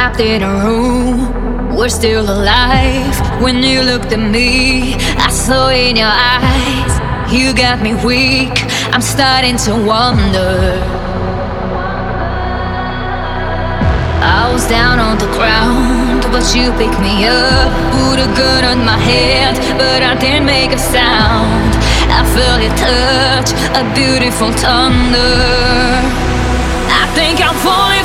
trapped in a room. We're still alive. When you looked at me, I saw in your eyes. You got me weak. I'm starting to wonder. I was down on the ground, but you picked me up. Put a gun on my head, but I didn't make a sound. I felt your touch, a beautiful thunder. I think I'm falling